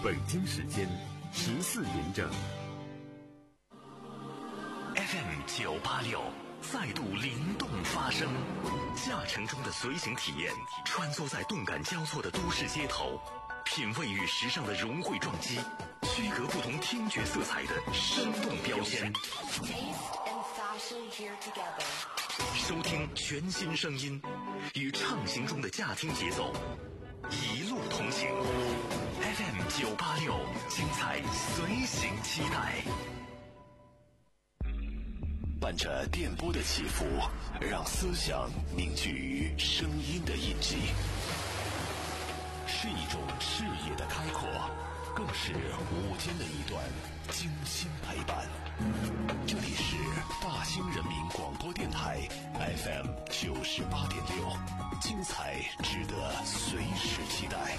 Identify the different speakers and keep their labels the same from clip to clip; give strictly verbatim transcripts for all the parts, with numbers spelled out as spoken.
Speaker 1: 北京时间十四点整。
Speaker 2: F M 九八六再度灵动发声，驾乘中的随行体验，穿梭在动感交错的都市街头，品味与时尚的融汇撞击，区隔不同听觉色彩的生动标签。收听全新声音，与畅行中的驾听节奏，一路同行。F M 九八六，精彩随行期待。
Speaker 3: 伴着电波的起伏，让思想凝聚于声音的印记，是一种视野的开阔，更是午间的一段精心陪伴。这里是大兴人民广播电台 F M 九十八点六，精彩值得随时期待。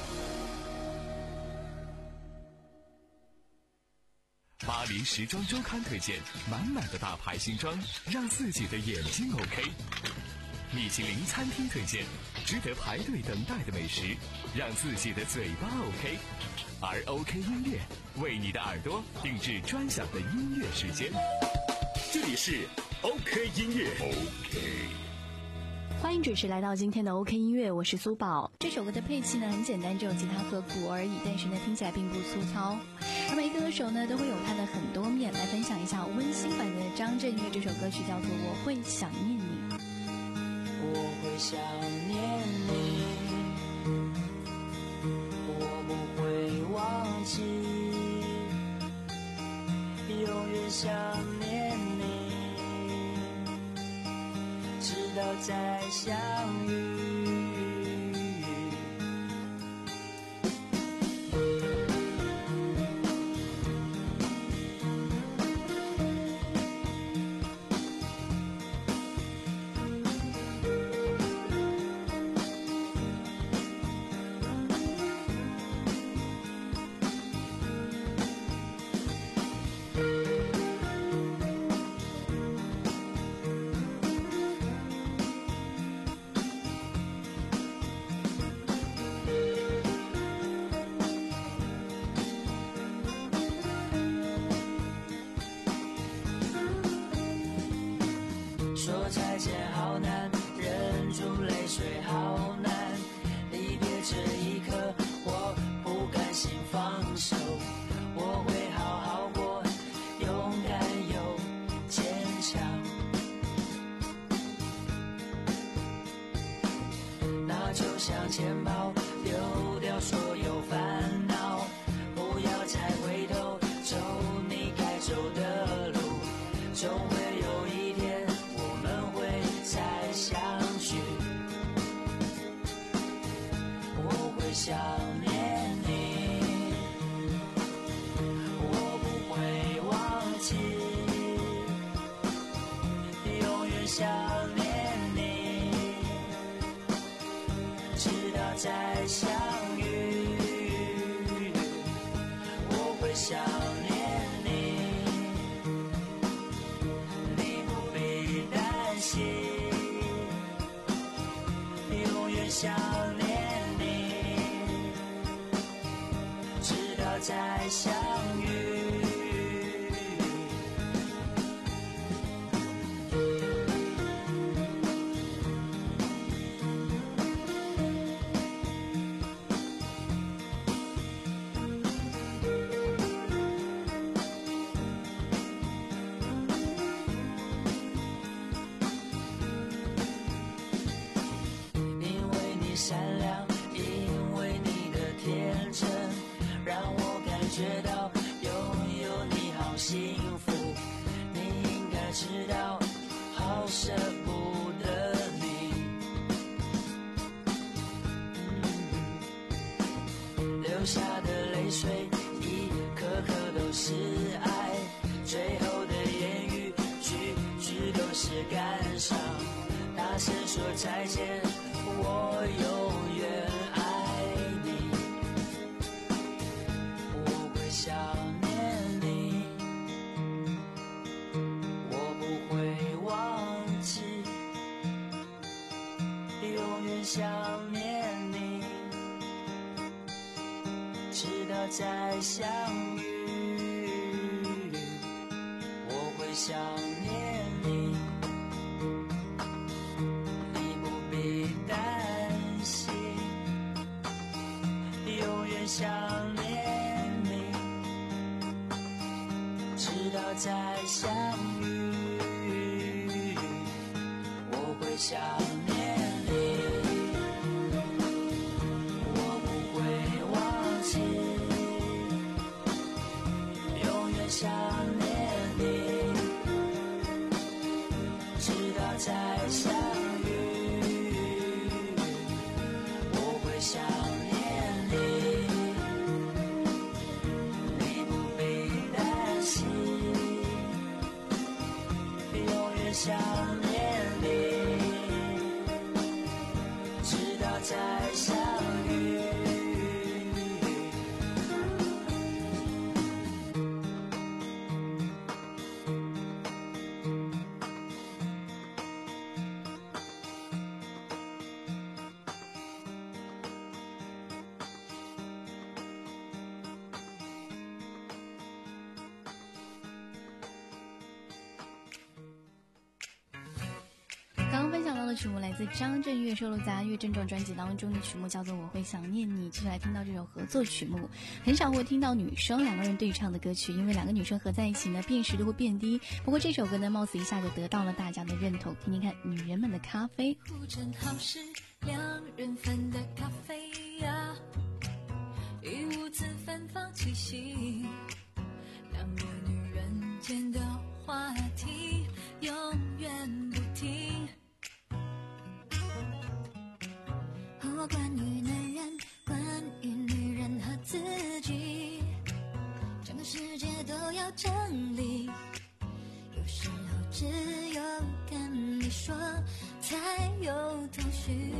Speaker 4: 巴黎时装周刊推荐满满的大牌新装，让自己的眼睛 OK。米其林餐厅推荐值得排队等待的美食，让自己的嘴巴 OK。而 OK 音乐为你的耳朵定制专享的音乐时间，这里是 OK 音乐。 OK，
Speaker 5: 欢迎准时来到今天的 OK 音乐，我是苏宝。这首歌的配器呢很简单，只有吉他和鼓而已，但是呢听起来并不粗糙。而每个歌手呢都会有他的很多面，来分享一下温馨版的张震岳，这首歌曲叫做《我会想念你》。
Speaker 6: 我会想念你，我不会忘记，永远想念你，直到再相遇。说再见好难，忍住泪水好难，离别这一刻我不甘心放手，我会好好过，勇敢又坚强。那就向前跑，丢掉所有烦恼，不要再回头，走你该走的路，总会有一天再相聚。我会想念你，我不会忘记，永远想念你，直到再相遇。我会想念你，你不必担心，想念你，直到再相遇。善良，因为你的天真，让我感觉到拥有你好幸福。你应该知道，好舍不得你。嗯、流下的泪水，一颗颗都是爱，最后的言语，句句都是感伤。大声说再见，我永远爱你，我会想念你，我不会忘记，永远想念你，直到再相遇，我会想念你，你不必担心，永远想念你，直到再相遇，我会想念你。想念你，直到再相遇，我会想念你，你不必担心，永远想念你，直到再相遇。
Speaker 5: 刚刚分享到的曲目来自张震岳，收录在《岳振中》专辑当中的曲目叫做《我会想念你》。接下来听到这首合作曲目，很少会听到女生两个人对唱的歌曲，因为两个女生合在一起呢，辨识度会变低。不过这首歌呢，貌似一下就得到了大家的认同。听听看，女人们的咖啡。
Speaker 7: 正好是两人份的咖啡呀，一屋子芬芳气息，两个女人间的话题永远不停。我关于男人，关于女人和自己，整个世界都要整理，有时候只有跟你说才有头绪。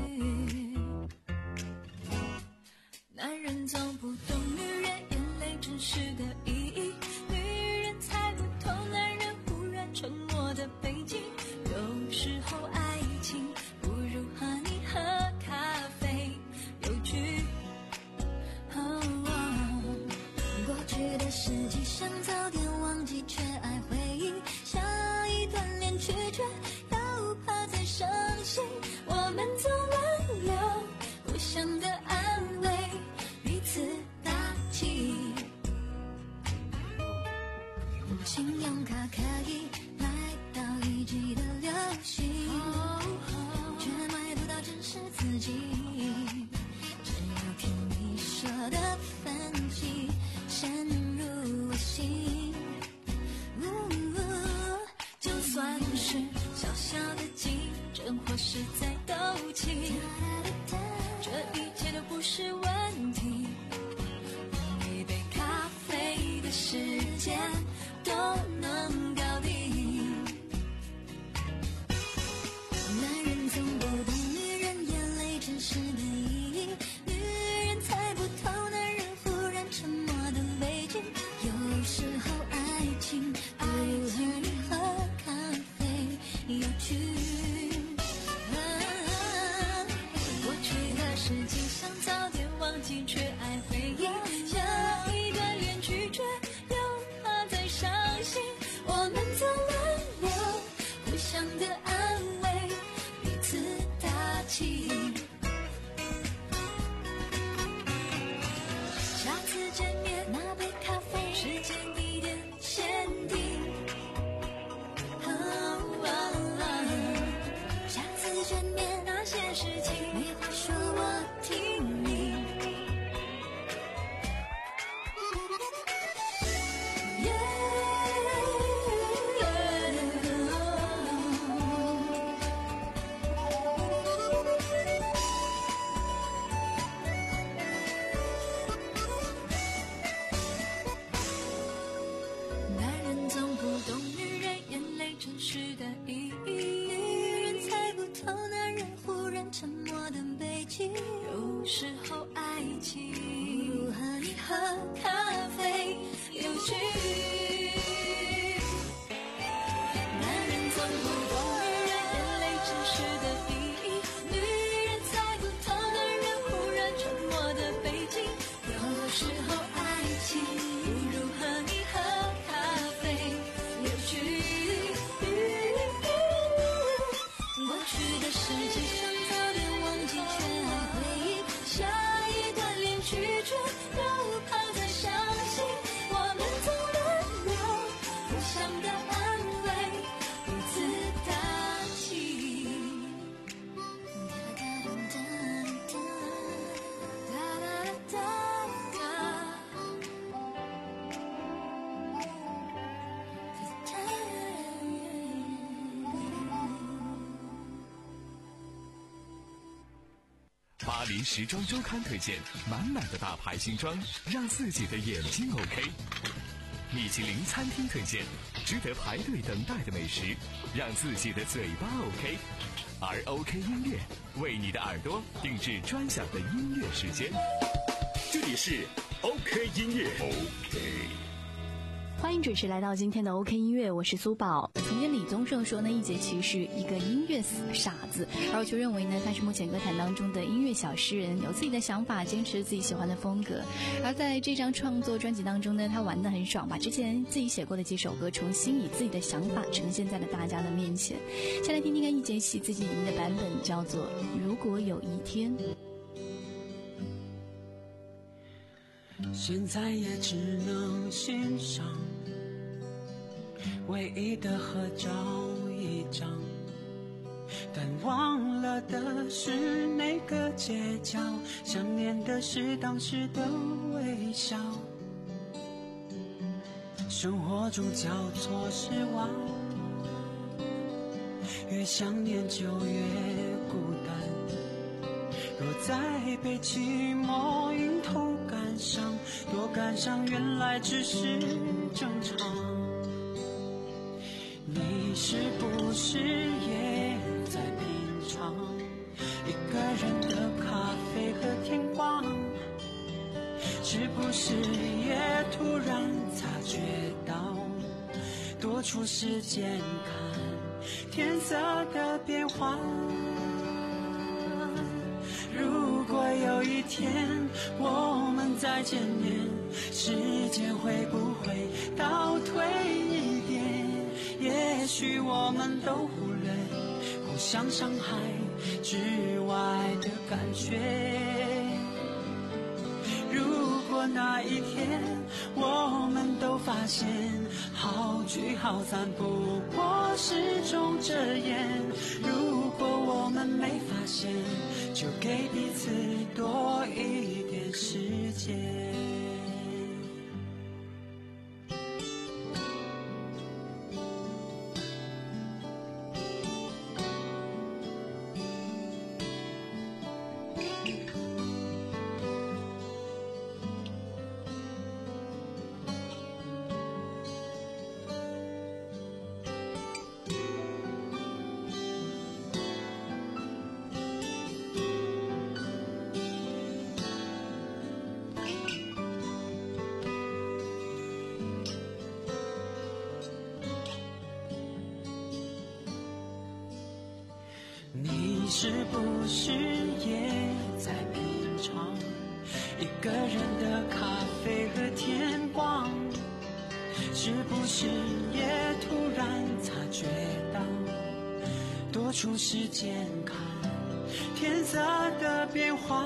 Speaker 7: 男人总不懂女人眼泪真实的意义，女人才不懂男人忽然沉默的背景，有时候爱情不如和你喝咖啡有趣。过去的事迹想早点忘记，却爱回忆，下一段恋曲却又怕再伤心。我们总轮流互相的安慰，彼此打气。信用卡可以买到一季的流行，却买不到真实自己。只要听你说的分析，深入我心。就算是小小的竞争或是在斗气，这一切都不是问题。用一杯咖啡的时间都能搞定。男人总不懂女人眼泪真实的意义，女人猜不透男人忽然沉默的背景，有时候爱情不如和你喝咖啡有趣。过去的事情想早点忘记，却爱回忆，下一段恋曲却又怕再伤心。我们总轮流互相的安慰，彼此打气。下次见面那杯咖啡，时间地点限定。下次见面那些事情，没话说我听你。男人总不懂女人眼泪真实的意义，女人猜不透男人忽然沉默的背景，有时候爱情不如和你喝咖啡有趣。
Speaker 4: 巴黎时装周刊推荐，满满的大牌新装，让自己的眼睛 OK。米其林餐厅推荐，值得排队等待的美食，让自己的嘴巴 OK。而 OK 音乐为你的耳朵定制专享的音乐时间。
Speaker 3: 这里是 OK 音乐 OK。
Speaker 5: 欢迎准时来到今天的 OK 音乐，我是苏宝。曾经李宗盛说呢，易烊千玺是一个音乐傻子，而我却认为呢，他是目前歌坛当中的音乐小诗人，有自己的想法，坚持自己喜欢的风格。而在这张创作专辑当中呢，他玩得很爽，把之前自己写过的几首歌重新以自己的想法呈现在了大家的面前。先来听听看易烊千玺自己吟的版本，叫做《如果有一天》。
Speaker 6: 现在也只能欣赏唯一的合照一张，但忘了的是那个街角，想念的是当时的微笑。生活中交错失望，越想念就越孤单，若再被寂寞迎头赶上，多感伤原来只是正常。你是不是也在品尝一个人的咖啡和天光？是不是也突然察觉到多出时间看天色的变化？如果有一天我们再见面，时间会不会倒退一点？也许我们都忽略互相伤害之外的感觉。如果那一天我们都发现好聚好散不过是种遮掩，如果我们没发现，就给彼此多一点时间。你是不是也在品尝一个人的咖啡和天光？是不是也突然察觉到多出时间看天色的变化？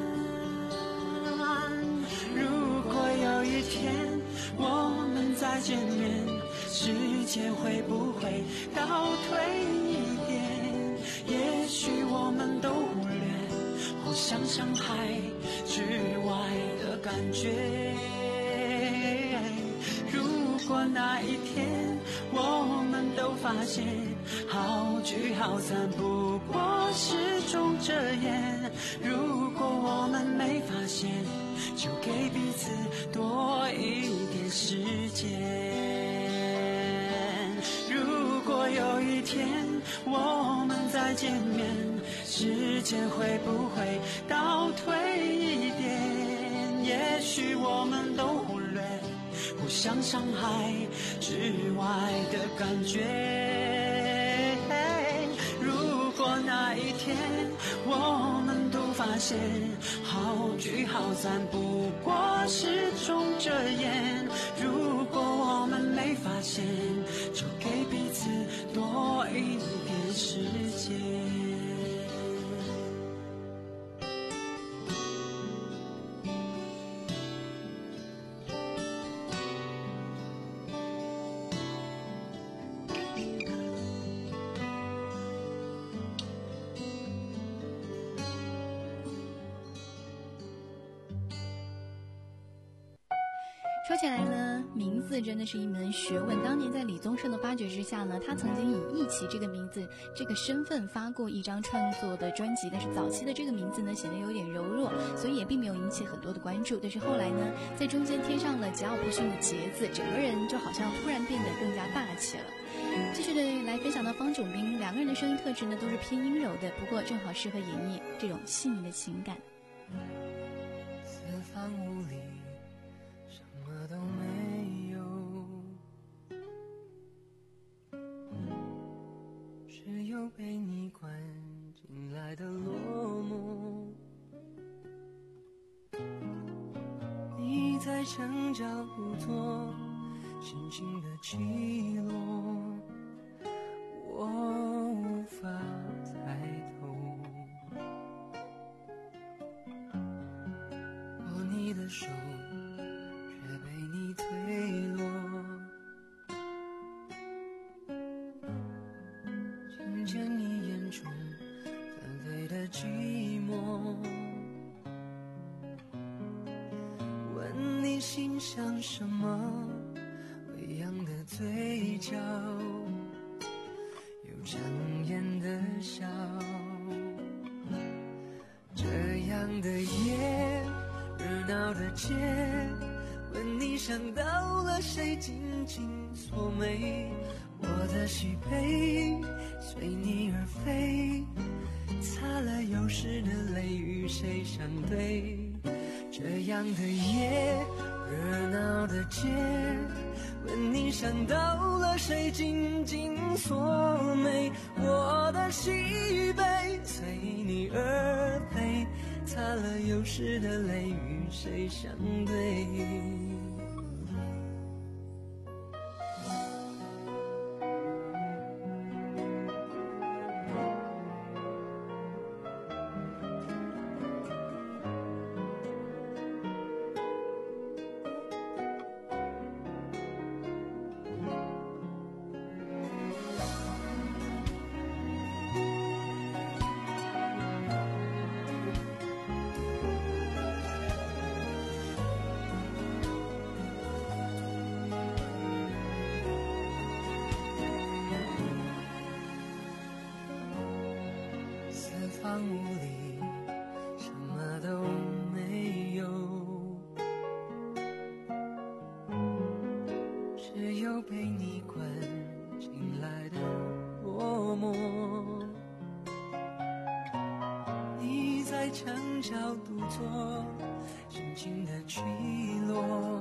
Speaker 6: 如果有一天我们再见面，时间会不会倒退一点？也许我们都忽略互相伤害之外的感觉。如果那一天我们都发现好聚好散不过是种遮掩，如果我们没发现，就给彼此多一点时间。如果有一天我们再见面，时间会不会倒退一点？也许我们都忽略互相伤害之外的感觉。如果那一天我们都发现好聚好散不过是种遮掩，如果我们没发现，就给彼此多一点时间。
Speaker 5: 说起来呢，名字真的是一门学问。当年在李宗盛的发掘之下呢，他曾经以一起这个名字、这个身份发过一张创作的专辑，但是早期的这个名字呢显得有点柔弱，所以也并没有引起很多的关注。但是后来呢，在中间添上了桀骜不驯的桀字，整个人就好像突然变得更加大气了。继续的来分享到方炯斌，两个人的声音特质呢都是偏阴柔的，不过正好适合演绎这种细腻的情感。
Speaker 6: 四方无里，什么都没有，只有被你关进来的落寞。你在墙角独坐，心情的起落，我无法猜透。握你的手，却被你推落，听见你眼中纷飞的寂寞，问你心想什么，微扬的嘴角，有强颜的笑。这样的夜，热闹的街，问你想到了谁，紧紧锁眉。我的喜悲随你而飞，擦了有时的泪，与谁相对？这样的夜，热闹的街，问你想到了谁，紧紧锁眉。我的喜与悲随你而飞，擦了有时的泪，与谁相对？房屋里什么都没有，只有被你关进来的落寞。你在墙角独坐，心情的起落，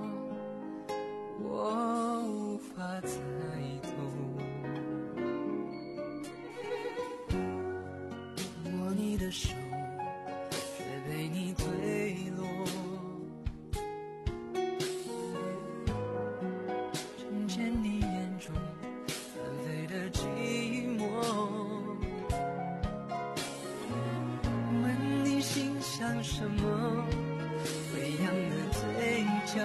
Speaker 6: 我无法猜透。你的手却被你推落，听见你眼中纷飞的寂寞，问你心想什么，微扬的嘴角，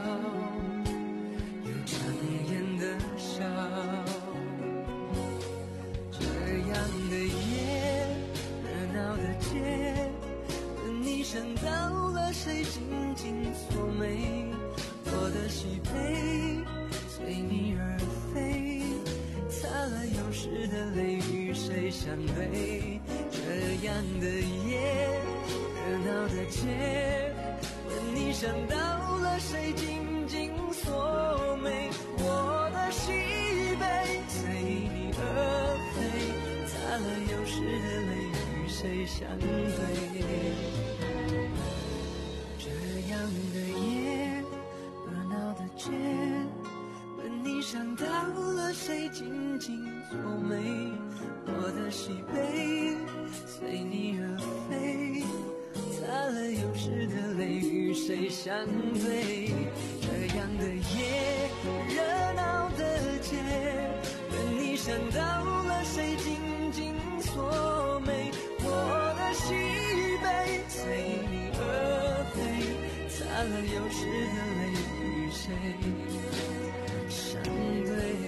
Speaker 6: 有强颜的笑。这样的夜，热闹的街，问你想到了谁，紧紧锁眉。我的喜悲随你而飞，擦了有时的泪，与谁相对？这样的夜，热闹的街，问你想到了谁，紧紧锁眉。我的喜与悲随你而飞，擦了有时的泪，与谁相对？这样的夜，热闹的街，问你想到了谁，紧紧锁眉。我的喜悲随你而飞，擦了有时的泪，与谁相对？这样的夜，热闹的街，问你想到了谁，紧紧锁眉。我的喜与悲随你而飞，擦了有时的泪，与谁相对？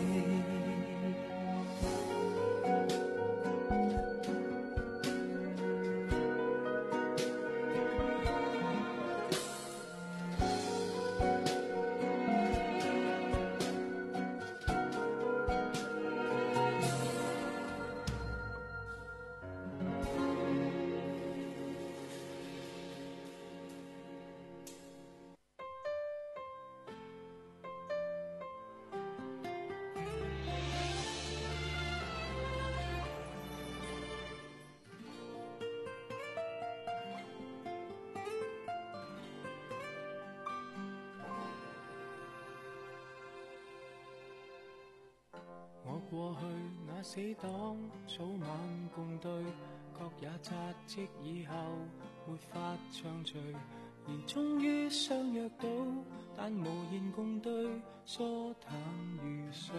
Speaker 8: 過去那死黨早晚共對，各也扎職以後沒法暢聚，而終於相約到，但無言共對，疏淡如水。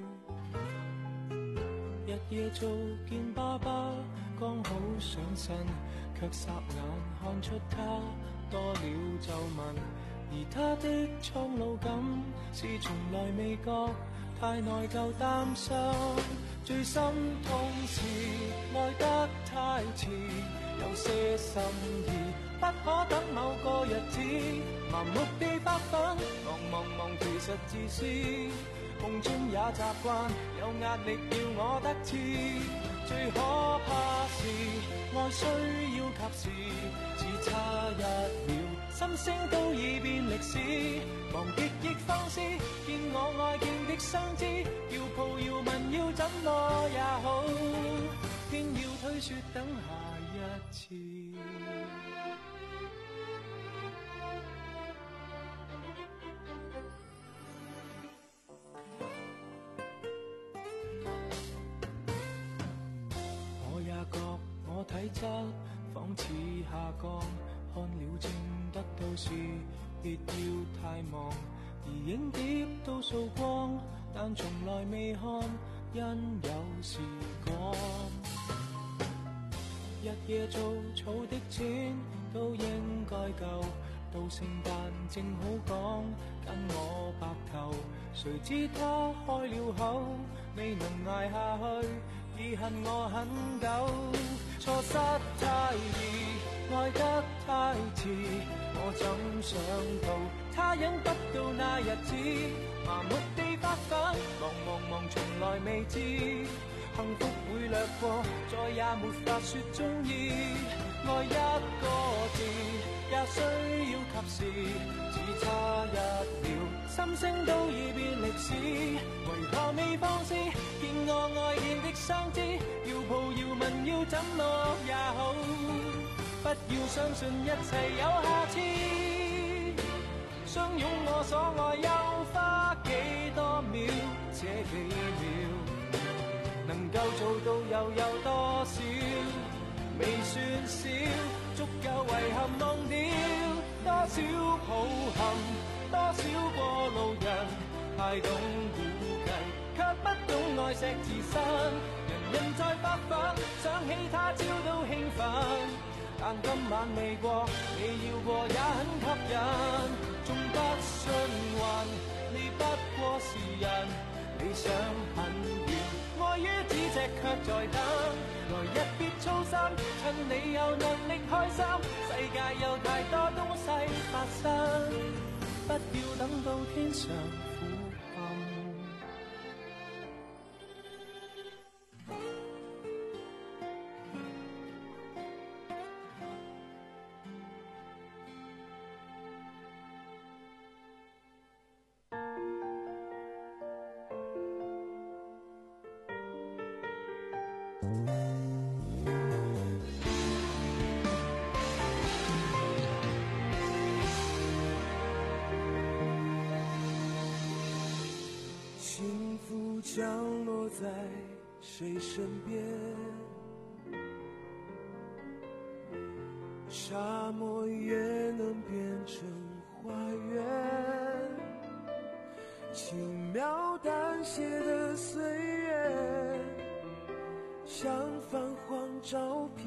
Speaker 8: 日夜做見爸爸，剛好上身，卻霎眼看出他多了皺紋，而他的蒼老感是從來未覺，太內疚擔心。最心痛是愛得太遲，有些心意不可等某個日子，盲目地發奮，忙忙忙其實自私，夢中也習慣有壓力要我得志，最可怕是愛需要及時，只差一秒心聲都已變歷史，忘極亦放肆，見我愛見的相知，要抱要吻要怎麼也好，偏要推說等下一次。我也覺我體質仿似下降，看了症得到時別要太忙，而影碟都掃光，但從來未看，因有時講日夜做草的錢都應該夠，到聖誕正好講跟我白頭，誰知他開了口未能捱下去，已恨我很久，錯失太易，愛得太遲，我怎想到他忍不到那日子，麻木地發奮，忙忙忙從來未知，幸福會掠過，再也沒法說中意，愛一個字也需要及時，只差一秒心聲都已變歷史，為何未放肆，見我愛見的相知，要抱要吻要怎麼也好，不要相信一切有下次，相擁我所愛又花幾多秒，這幾秒能夠做到又有多少，未算少，足夠遺憾忘掉，多少抱憾，多少過路人，太懂估計，卻不懂愛惜自身，人人在發奮，想起他朝都興奮，但今晚未過，你要過也很吸引，縱不信運，你不過是人，理想很遠，愛於咫尺卻在等，來日別操心，趁你有能力開心，世界有太多東西發生，不要等到天上苦陷。
Speaker 9: 幸福降落在谁身边，沙漠也能变成花园，轻描淡写的岁月像泛黄照片，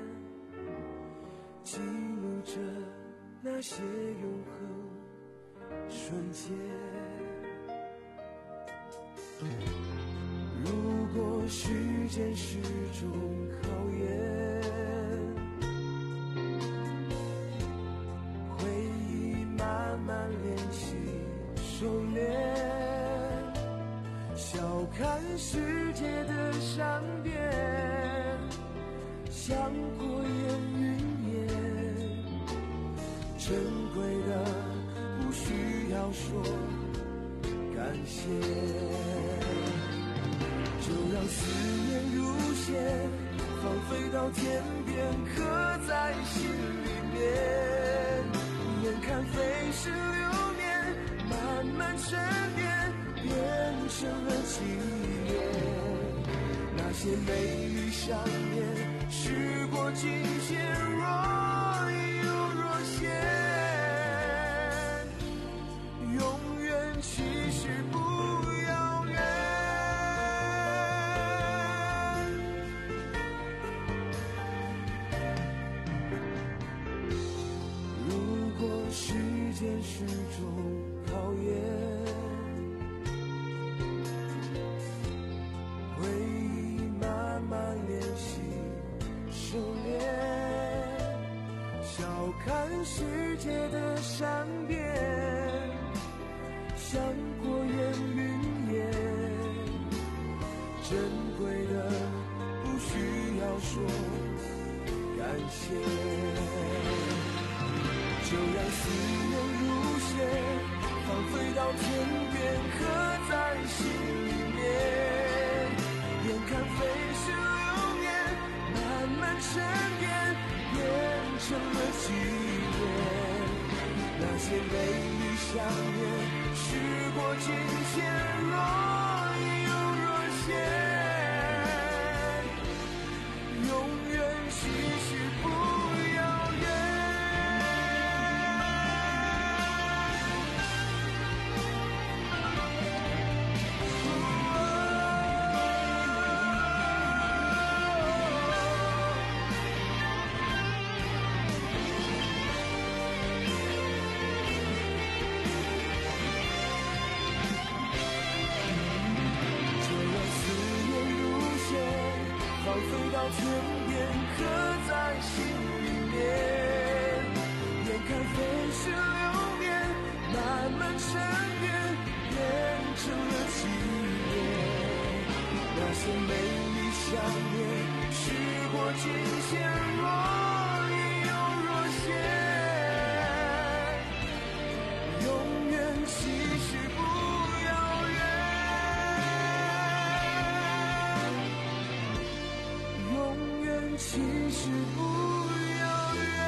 Speaker 9: 记录着那些永恒瞬间。如果时间是种考验，回忆慢慢练习收敛，笑看世界的善变，像过眼云烟，珍贵的不需要说感谢，就让思念如线，放飞到天边，刻在心里面。眼看飞逝流年，慢慢沉淀，变成了纪念。 些美丽想念，时过境迁，若隐又若现，永远其实不遥远。如果时间是种考验，看世界的善变，像过眼云烟，珍贵的不需要说感谢，就让思念如线，放飞到天边，刻在心里面，眼看飞逝流年，慢慢沉淀，变成了纪念。那些美丽想念，时过境迁，若隐又若现，永远其实不遥远。飞到天边，刻在心里面，眼看飞逝流年，慢慢沉淀，变成了纪念。那些美丽想念，时过境迁，若隐又若现，永远其实不遥远。其实不遥远。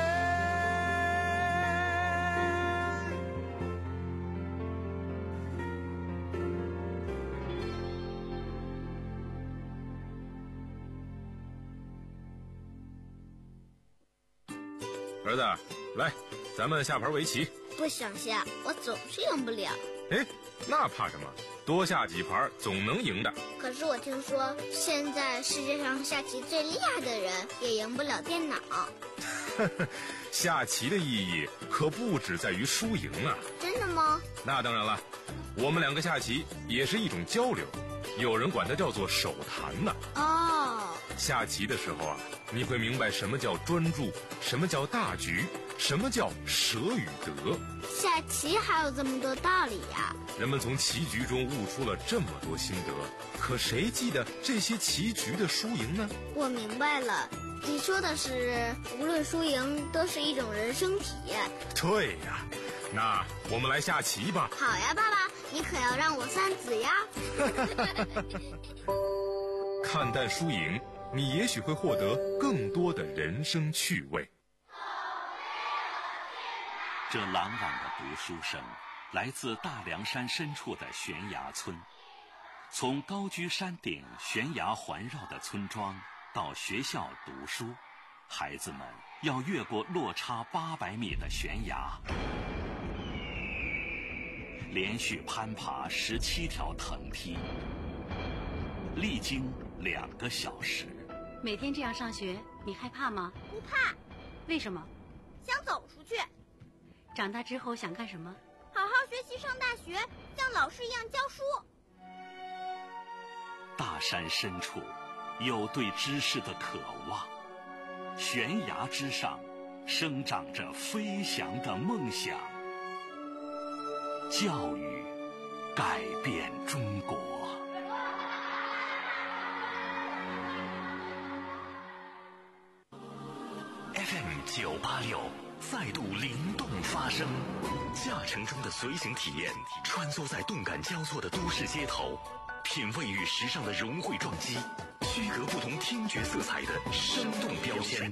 Speaker 10: 儿子，来，咱们下盘围棋。
Speaker 11: 不想下，我总是赢不了。
Speaker 10: 哎，那怕什么？多下几盘总能赢的。
Speaker 11: 可是我听说，现在世界上下棋最厉害的人也赢不了电脑。
Speaker 10: 下棋的意义可不只在于输赢啊。
Speaker 11: 真的吗？
Speaker 10: 那当然了，我们两个下棋也是一种交流，有人管它叫做手谈呢。
Speaker 11: 哦。
Speaker 10: 下棋的时候啊，你会明白什么叫专注，什么叫大局，什么叫舍与得。
Speaker 11: 下棋还有这么多道理呀！
Speaker 10: 人们从棋局中悟出了这么多心得，可谁记得这些棋局的输赢呢？
Speaker 11: 我明白了，你说的是无论输赢都是一种人生体验。
Speaker 10: 对呀，那我们来下棋吧。
Speaker 11: 好呀，爸爸，你可要让我三子呀。
Speaker 10: 看淡输赢，你也许会获得更多的人生趣味。
Speaker 2: 这朗朗的读书声来自大凉山深处的悬崖村。从高居山顶悬崖环绕的村庄到学校读书，孩子们要越过落差八百米的悬崖，连续攀爬十七条藤梯，历经两个小时。
Speaker 12: 每天这样上学，你害怕吗？
Speaker 11: 不怕。
Speaker 12: 为什么？
Speaker 11: 想走出去。
Speaker 12: 长大之后想干什么？
Speaker 11: 好好学习，上大学，像老师一样教书。
Speaker 2: 大山深处有对知识的渴望，悬崖之上生长着飞翔的梦想。教育改变中国。F M 九八六再度灵动发声，驾乘中的随行体验，穿梭在动感交错的都市街头，品味与时尚的融汇撞击，区隔不同听觉色彩的生动标签。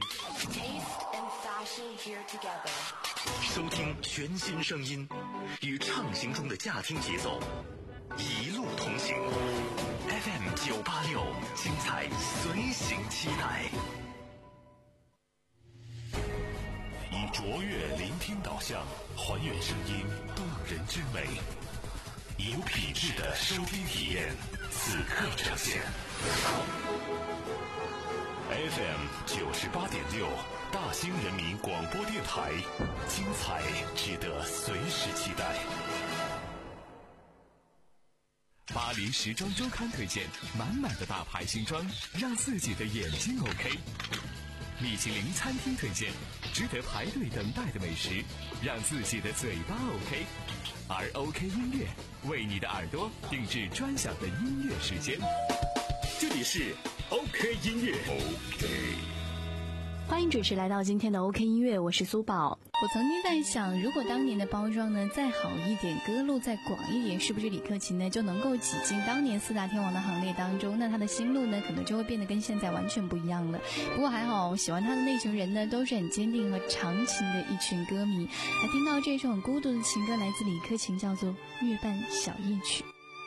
Speaker 2: 收听全新声音，与畅行中的驾听节奏， 一路同行。F M 九八六，精彩随行期待。
Speaker 3: 以卓越聆听导向，还原声音动人之美，以有品质的收听体验，此刻呈现。F M 九十八点六，大兴人民广播电台，精彩值得随时期待。
Speaker 4: 巴黎时装周刊推荐满满的大牌新装，让自己的眼睛 OK。米其林餐厅推荐值得排队等待的美食，让自己的嘴巴 OK。而 OK 音乐为你的耳朵定制专享的音乐时间。这里是 OK 音乐 OK。
Speaker 5: 欢迎准时来到今天的 OK 音乐，我是苏宝。我曾经在想，如果当年的包装呢再好一点，歌路再广一点，是不是李克勤呢就能够挤进当年四大天王的行列当中？那他的心路呢可能就会变得跟现在完全不一样了。不过还好，喜欢他的那群人呢都是很坚定和长情的一群歌迷。来听到这首很孤独的情歌，来自李克勤，叫做《月半小夜曲》。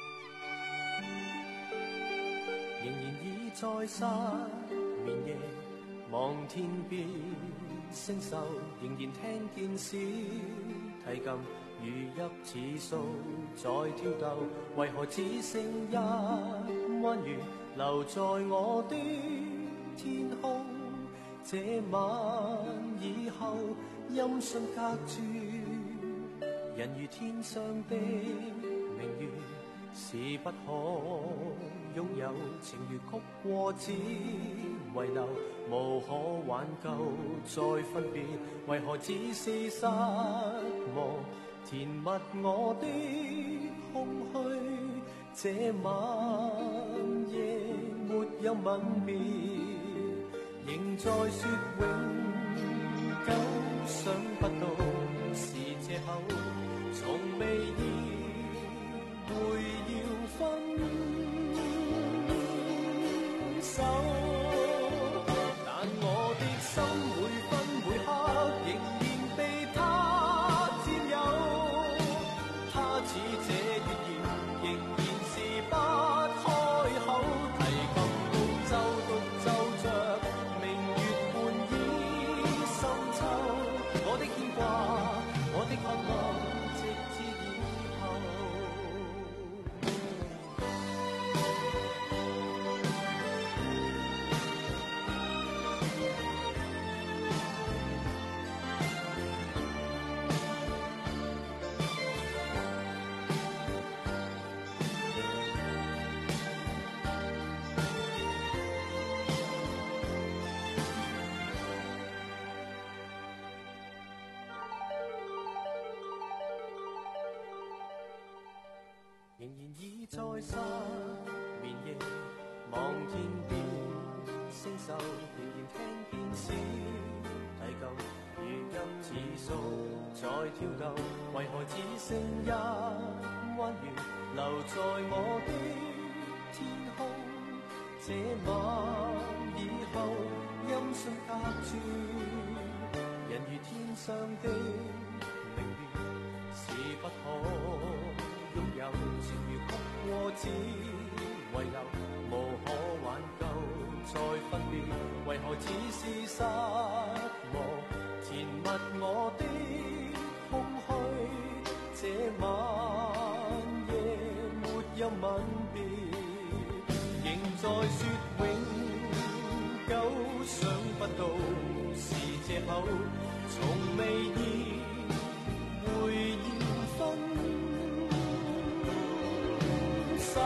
Speaker 8: 仍然已在失眠夜望天邊星宿，仍然聽見小提琴如泣似訴在跳逗，為何只剩一彎月留在我的天空？這晚以後音訊隔絕，人如天上的明月，是不可擁有，情如曲過只遺留，無可挽救再分別，為何只是失望填密我的空虛？這晚夜沒有吻別，仍在說永久，想不到是借口，從未意會要分手，但我的心每分每刻仍然被他佔有，他似這月兒仍然是不開口，提琴獨奏獨奏着明月半倚深秋，我的牽掛我的渴望直至以後。仍然已在失眠夜望天邊星宿，仍然聽見小提琴如泣似訴在跳逗，為何只剩一彎月留在我的天空？這晚以後音訊隔絕，人如天上的明月，是不可擁有，情如曲過只遺留，無可挽救再分別，為何只是失望填密我的空虛？這晚夜沒有吻別，仍在說永久，想不到是借口，從未意會要分手，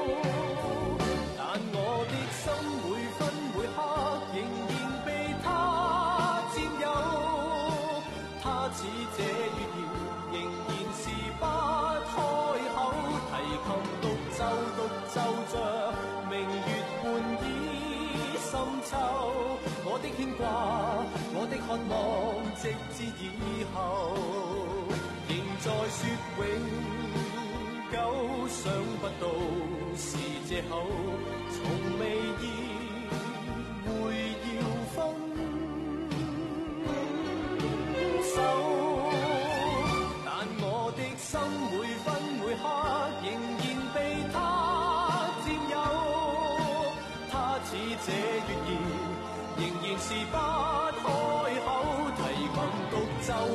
Speaker 8: 但我的心每分每刻仍然被他佔有，他似這月兒仍然是不開口，提琴獨奏獨奏着明月半倚深秋，我的牽掛我的渴望直至以後，仍在說永久，想不到是借口，從未意會要分手，但我的心每分每刻仍然被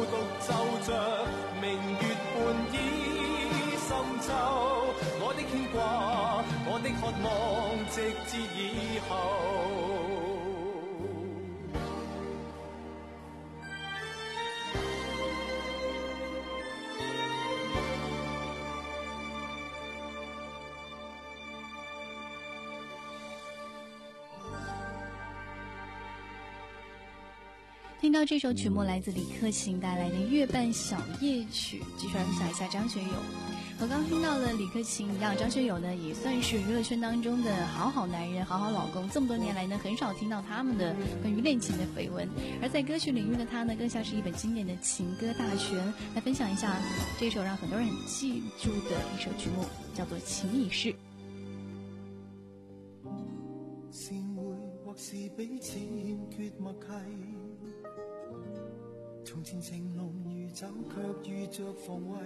Speaker 8: 獨就着明月半倚深秋。我的牽掛，我的渴望，直至以後。
Speaker 5: 听到这首曲目来自李克勤带来的《月半小夜曲》，继续来分享一下张学友。和刚刚听到的李克勤一样，张学友呢也算是娱乐圈当中的好好男人、好好老公。这么多年来呢，很少听到他们的关于恋情的绯闻，而在歌曲领域的他呢，更像是一本经典的情歌大全。来分享一下这首让很多人很记住的一首曲目，叫做《情已逝》。
Speaker 9: 善會或是彼此欠缺默契，從前情濃如酒，卻遇着防衛。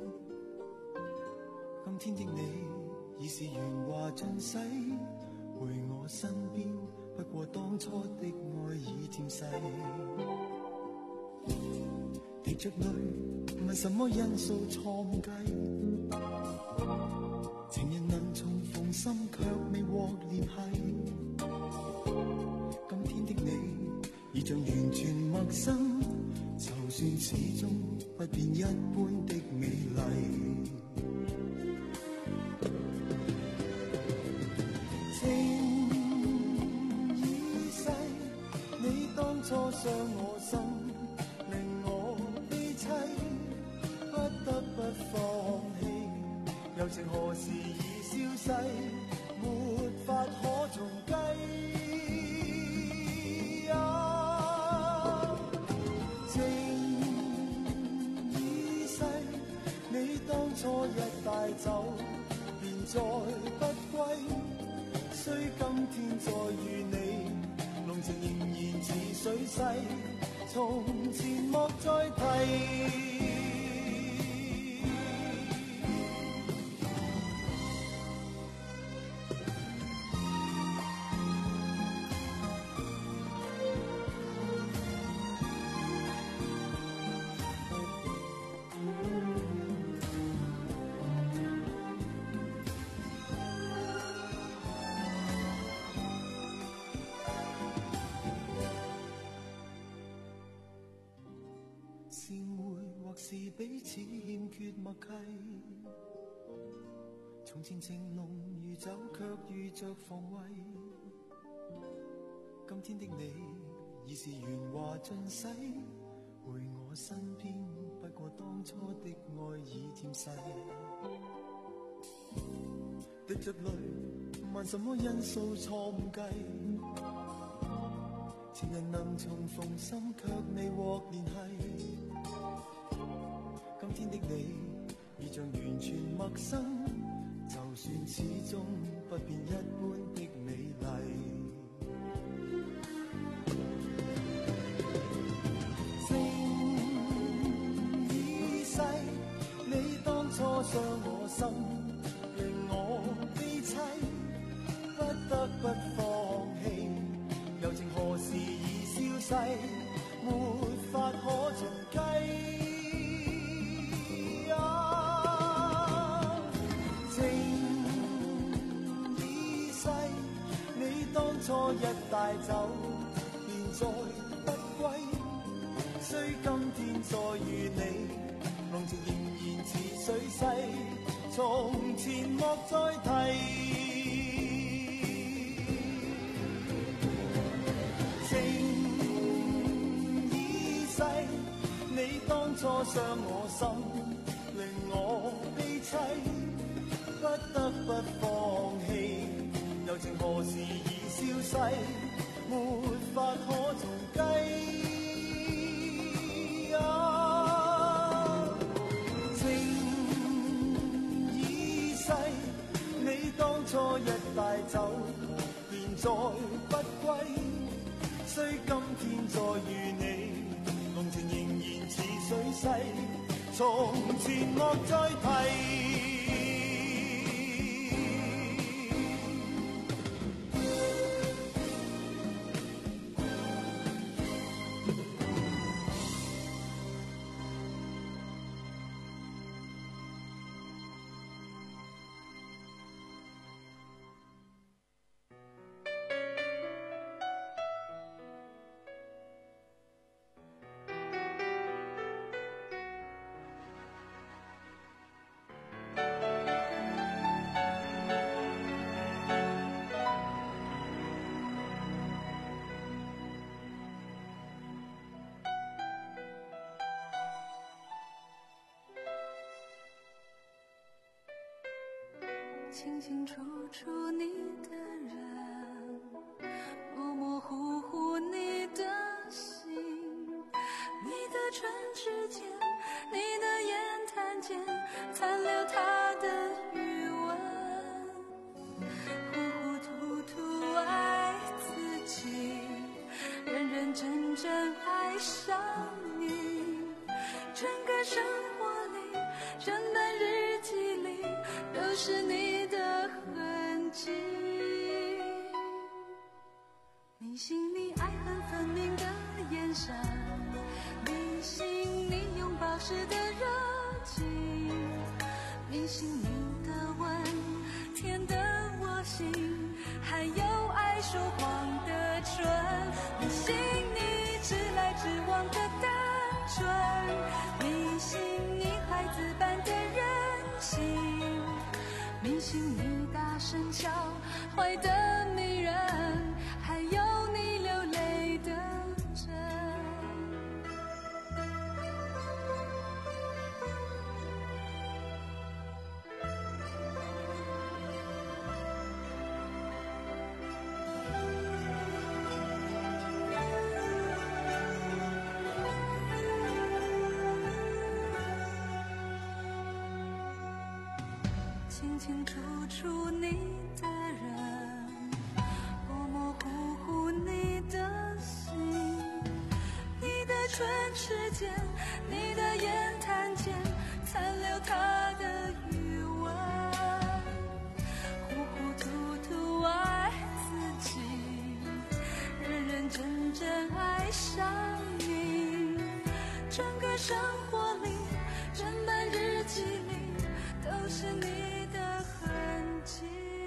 Speaker 9: 今天的你已是鉛華盡洗，回我身邊，不過當初的愛已漸逝。滴着淚，問什麼因素錯誤計，情人能重逢心，卻未獲聯繫。今天的你已像完全陌生，就算始終不變一般的美麗。情已逝，你當初傷我心，令我悲凄，不得不放棄。柔情何時已消逝，沒法可重計。啊，情已逝，你當初一帶走，便再不歸。雖今天再遇你，濃情仍然似水逝，從前莫再提。善會或是彼此欠缺默契，從前情濃如酒，卻遇着防衛。今天的你已是鉛華盡洗，回我身邊，不過當初的愛已漸逝。滴着淚，問什麼因素錯誤計，情人能重逢心，卻未獲聯繫。今天的你已像完全陌生，就算始終不變一般的美麗。情已逝，你當初傷我心，令我悲凄，不得不放棄。柔情何時已消逝，沒法可重計。初一帶走，便再不歸。雖今天再遇你，濃情仍然似水逝，從前莫再提。情已逝，你當初傷我心，令我悲凄，不得不放棄。柔情何時已消逝，沒法可重計。啊，情已逝，你當初一帶走，便再不歸。雖今天再遇你，濃情仍然似水逝，從前莫再提。
Speaker 7: 清清楚楚你的人，模模糊糊你的心，你的唇齿间，你的言谈间，残留他的余温，糊糊涂涂爱自己，认认真真爱上你，整个生活里，整本日记里，都是你的痕迹。迷信你爱恨分明的眼神，迷信你拥抱时的热情，迷信你的吻甜得我心，还有爱说谎的唇，迷信你直来直往的单纯，迷信你孩子般的任性，迷信你大声敲坏的迷人，还有你流泪的真。清清楚楚你的人，模模糊糊你的心，你的唇齿间，你的言谈间，残留他的余温，糊糊涂涂爱自己，认认真真爱上你，整个生活里，整本日记里，都是你的痕迹。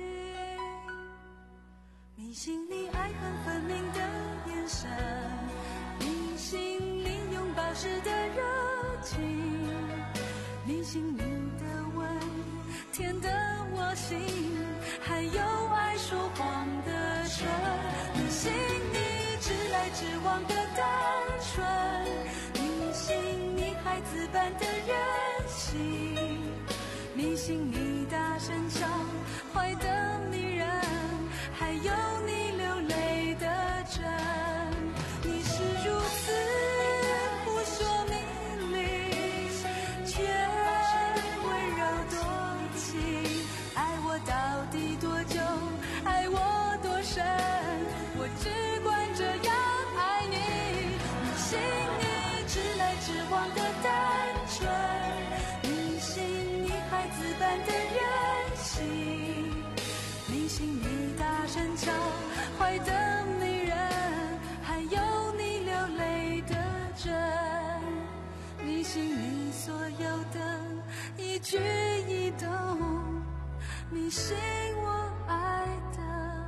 Speaker 7: 迷信你爱恨分明的眼神，迷信你拥抱时的热情，迷信你的吻甜得我心，还有爱说谎的唇，迷信你直来直往的单纯，迷信你孩子般的任性，迷信你大声敲坏的迷人，还有你流泪的真。你是如此扑朔迷离，却温柔多情，爱我到底多久，爱我多深，我只管这样爱你。迷信你直来直往的单纯，迷信你孩子般的任性，迷信你大声敲坏的迷人，还有你流泪的真，迷信你所有的一举一动，迷信我爱的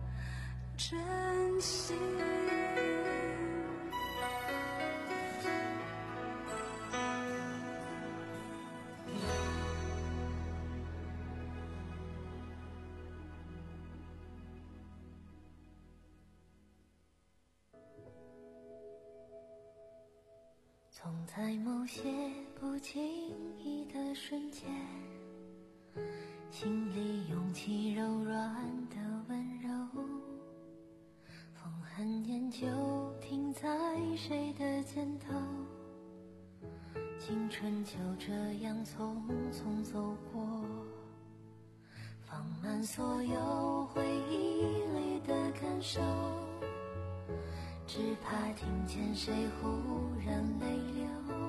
Speaker 7: 真心。总在某些不经意的瞬间，心里涌起柔软的温柔，风很念旧停在谁的肩头，青春就这样匆匆走过，放慢所有回忆里的感受，只怕听见谁忽然泪流，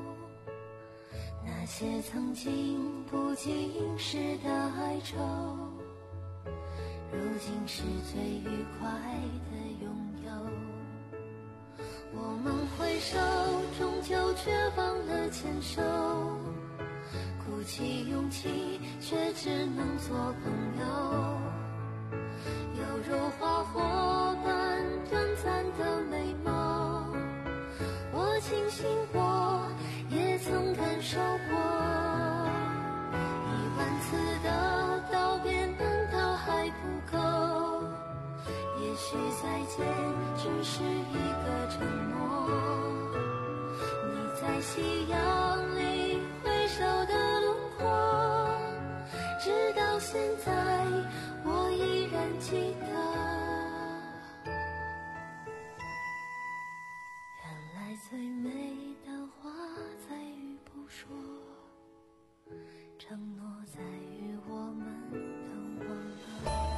Speaker 7: 那些曾经不经事的哀愁，如今是最愉快的拥有。我们挥手，终究却忘了牵手，鼓起勇气，却只能做朋友，有如花火般短暂的美梦，我庆幸我也曾感受过，一万次的道别难道还不够，也许再见只是一个承诺，你在夕阳里挥手的轮廓，直到现在我依然记得。原来最美的话在于不说，承诺在于我们都忘了。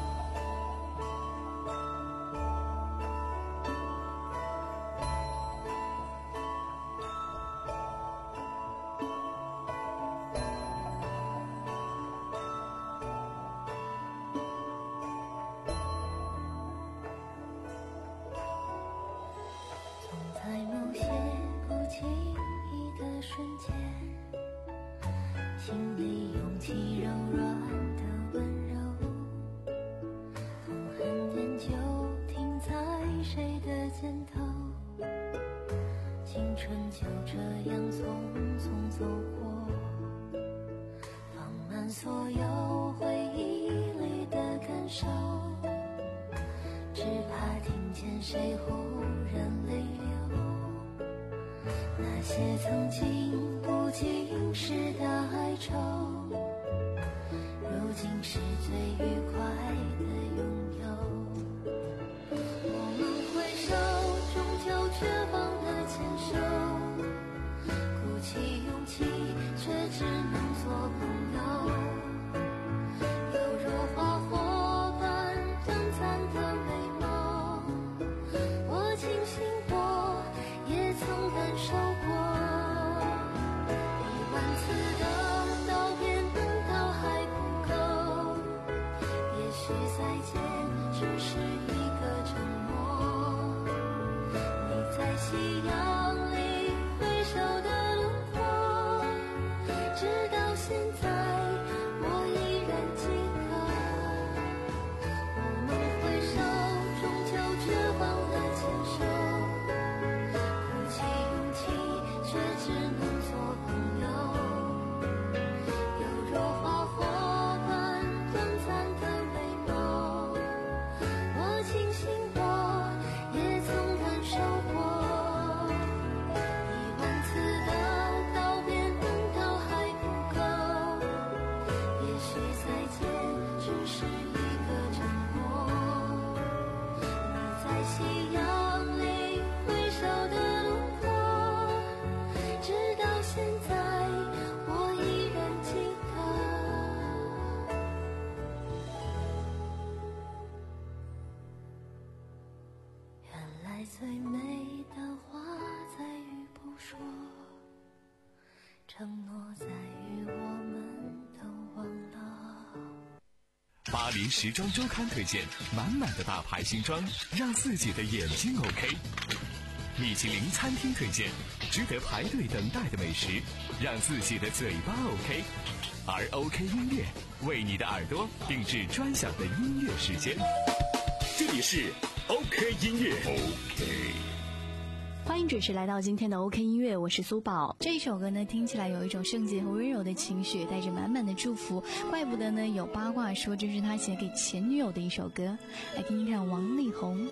Speaker 7: 在某些不经意的瞬间，心里涌起柔软的温柔，痛恨点就停在谁的肩头，青春就这样匆匆走过，放慢所有回忆里的感受，只怕听见谁忽然泪流。那些曾经不经事的哀愁，如今是最愉快的拥有。我们挥手，终究绝望的牵手，鼓起勇气，却只能做朋友。有如花火般短暂的美梦，我清醒过，也曾感受过。一万次的道别难道还不够？也许再见只是一个承诺。你在夕阳里挥手的轮廓，直到现在我依然记得。我们挥手，终究绝望的牵手，鼓起勇气，却只能做朋友。有如花火般短暂的美梦，我清醒过，也曾感受过。一万次的道别难道还不够？也许再见只是一个承诺。你在夕阳里挥手的轮廓，直到现在我依然记得。原来最美的话在于不说，承诺在于我们都忘了。
Speaker 4: 巴黎时装周刊推荐满满的大牌新装，让自己的眼睛 OK。米其林餐厅推荐值得排队等待的美食，让自己的嘴巴 OK。而 OK 音乐为你的耳朵定制专享的音乐时间。这里是 OK 音乐 OK。
Speaker 5: 欢迎准时来到今天的 OK 音乐，我是苏宝。这一首歌呢，听起来有一种圣洁和温柔的情绪，带着满满的祝福。怪不得呢，有八卦说这是他写给前女友的一首歌。来听听看王力宏。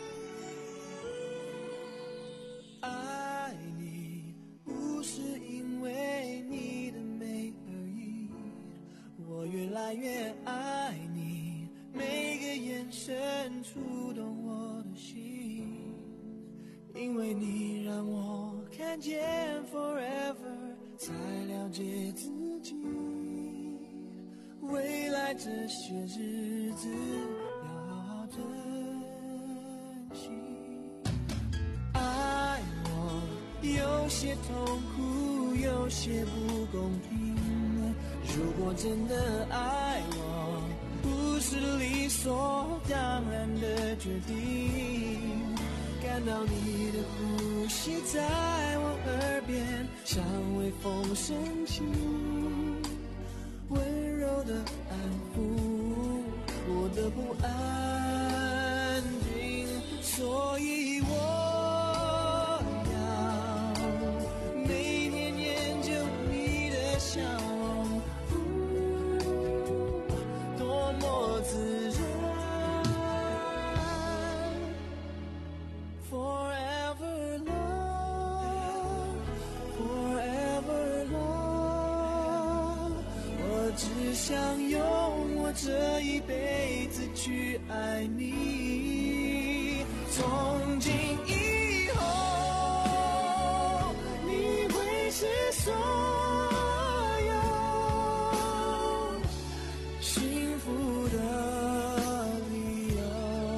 Speaker 9: 爱你不是因为你的美而已，我越来越爱你，每个眼神触动我的心，因为你让我看见 forever， 才了解自己，未来这些日子要好好珍惜。爱我有些痛苦，有些不公平，如果真的爱我，不是理所当然的决定，感到你的呼吸在我耳边，像微风升起，温柔的安抚我的不安定，所以我要每天研究你的笑容，多么自然。Forever love, forever love， 我只想用我去爱你。从今以后，你会是所有幸福的理由。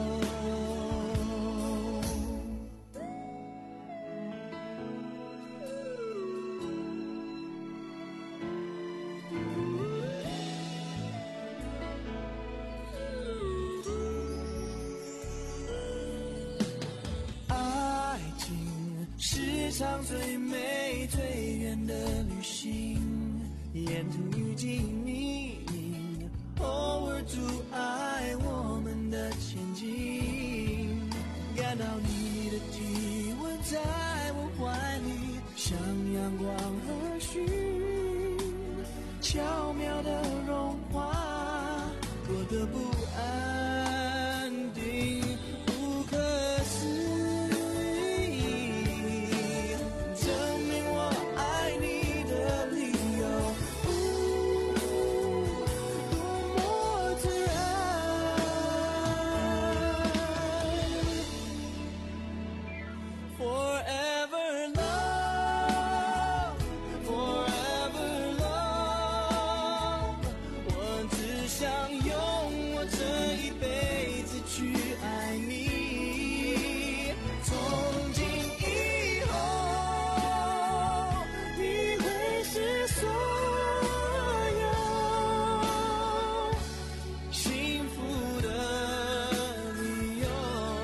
Speaker 9: 爱情是场最美最远的旅行，沿途遇见你，偶尔阻碍我们的前进。感到你的体温在我怀里，像阳光和煦，巧妙的融化我的不安定，不可思议，证明我爱你的理由，多么自然。Forever love, forever love， 我只想用我这一辈子去爱你。从今以后，你会是所有幸福的理由。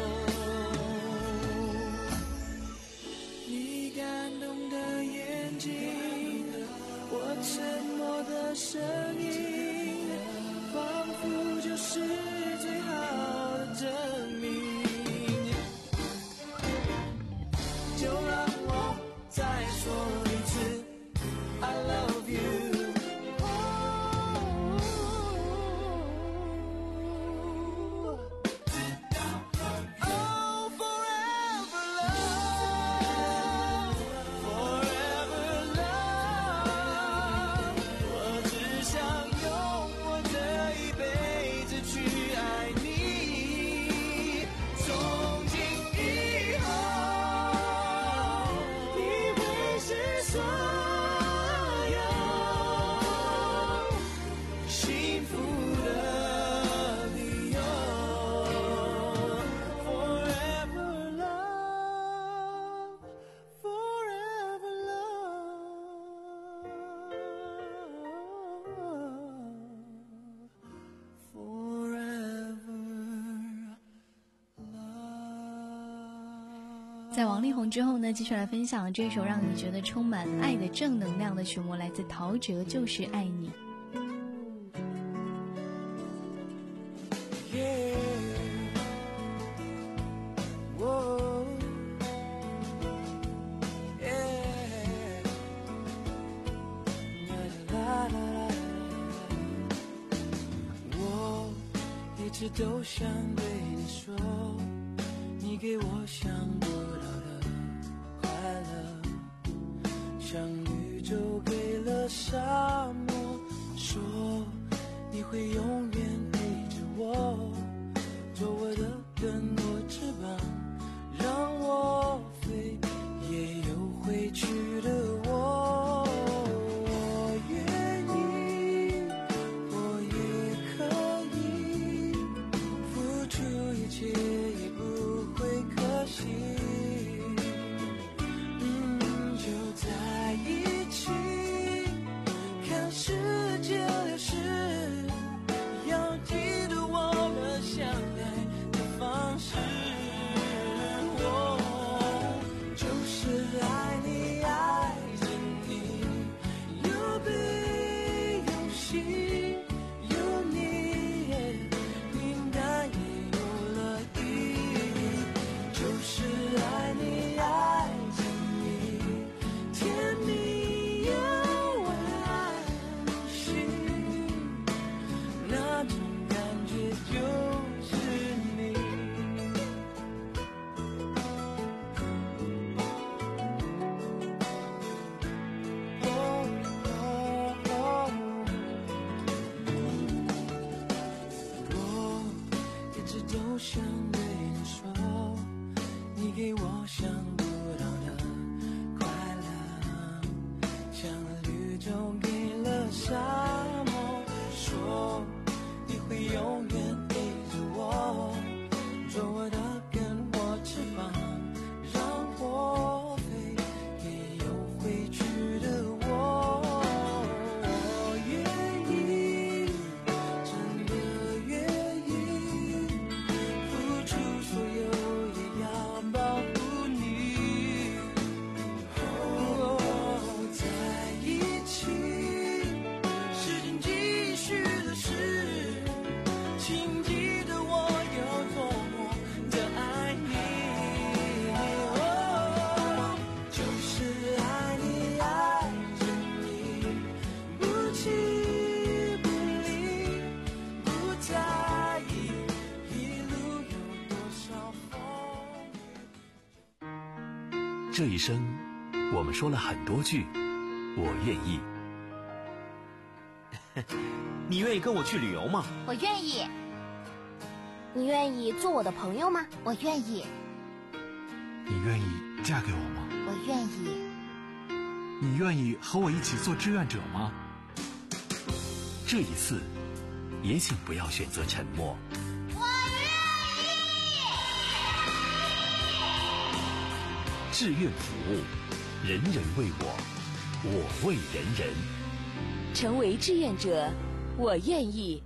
Speaker 9: 你感动的眼睛，我沉默的声音，仿佛就是最好的证明。就让我再说一次 I love you。 Oh, forever love, forever love， 我只想用我这一辈子去爱你。从今以后，你会是所有幸福的理由。Forever love, forever love, forever love。
Speaker 5: 在王力宏之后呢，继续来分享这首让你觉得充满爱的正能量的曲目，来自陶喆，《就是爱你》。
Speaker 9: Yeah. Whoa. Yeah. La, la, la, la. 我一直都想对你说，你给我想不到的快乐，像宇宙给了沙漠，说你会永远陪着我，做我的更多翅膀，让我飞，也有回去的我。我愿意，我也可以付出一切，也不会可惜。嗯，就在一起，看世界流逝，要记得我们相爱的方式。我就是爱你，爱着你，有悲有喜，有你，平淡也有了意义。就是爱你，爱着你，甜蜜又安心，那种感觉就是你。哦哦哦，我
Speaker 8: 你永远陪着我，做我的跟我翅膀，让我飞，也有回去的我。我愿意，真的愿意，付出所有也要保护你。哦，在一起，时间继续流逝，请记得我有多么的爱你。哦，就是爱你，爱着你，不弃不离，不在意一路有多少风雨。
Speaker 3: 这一生，我们说了很多句我愿意。
Speaker 13: 你愿意跟我去旅游吗？
Speaker 14: 我愿意。你愿意做我的朋友吗？我愿意。
Speaker 15: 你愿意嫁给我吗？
Speaker 14: 我愿意。
Speaker 15: 你愿意和我一起做志愿者吗？
Speaker 3: 这一次，也请不要选择沉默。
Speaker 11: 我愿意。
Speaker 3: 志愿服务，人人为我，我为人人。
Speaker 16: 成为志愿者，我愿意。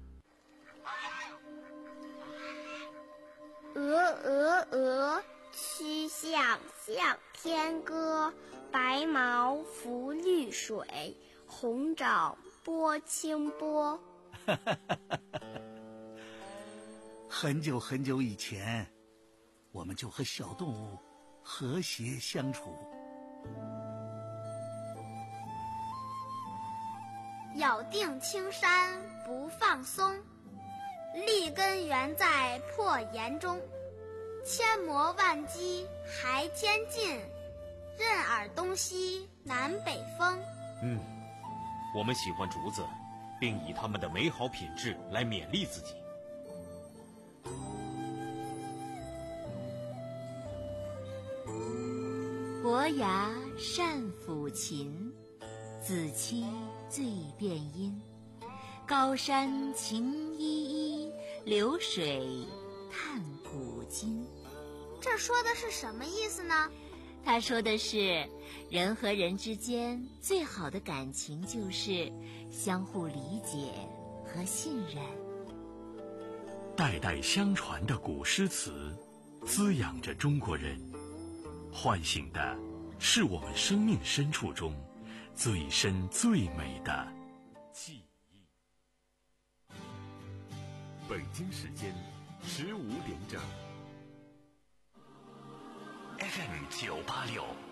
Speaker 11: 鹅鹅鹅，曲项向天歌。白毛浮绿水，红掌拨清波。
Speaker 17: 很久很久以前，我们就和小动物和谐相处。
Speaker 11: 咬定青山不放松，立根原在破岩中。千磨万击还千进，任尔东西南北风。
Speaker 13: 嗯，我们喜欢竹子，并以它们的美好品质来勉励自己。
Speaker 18: 伯牙善抚琴，子期最辨音。高山晴依依，流水叹古今。
Speaker 11: 这说的是什么意思呢？
Speaker 18: 他说的是，人和人之间最好的感情就是相互理解和信任。
Speaker 3: 代代相传的古诗词，滋养着中国人，唤醒的是我们生命深处中最深最美的记忆。
Speaker 1: 北京时间十五点整。
Speaker 2: F M 九八六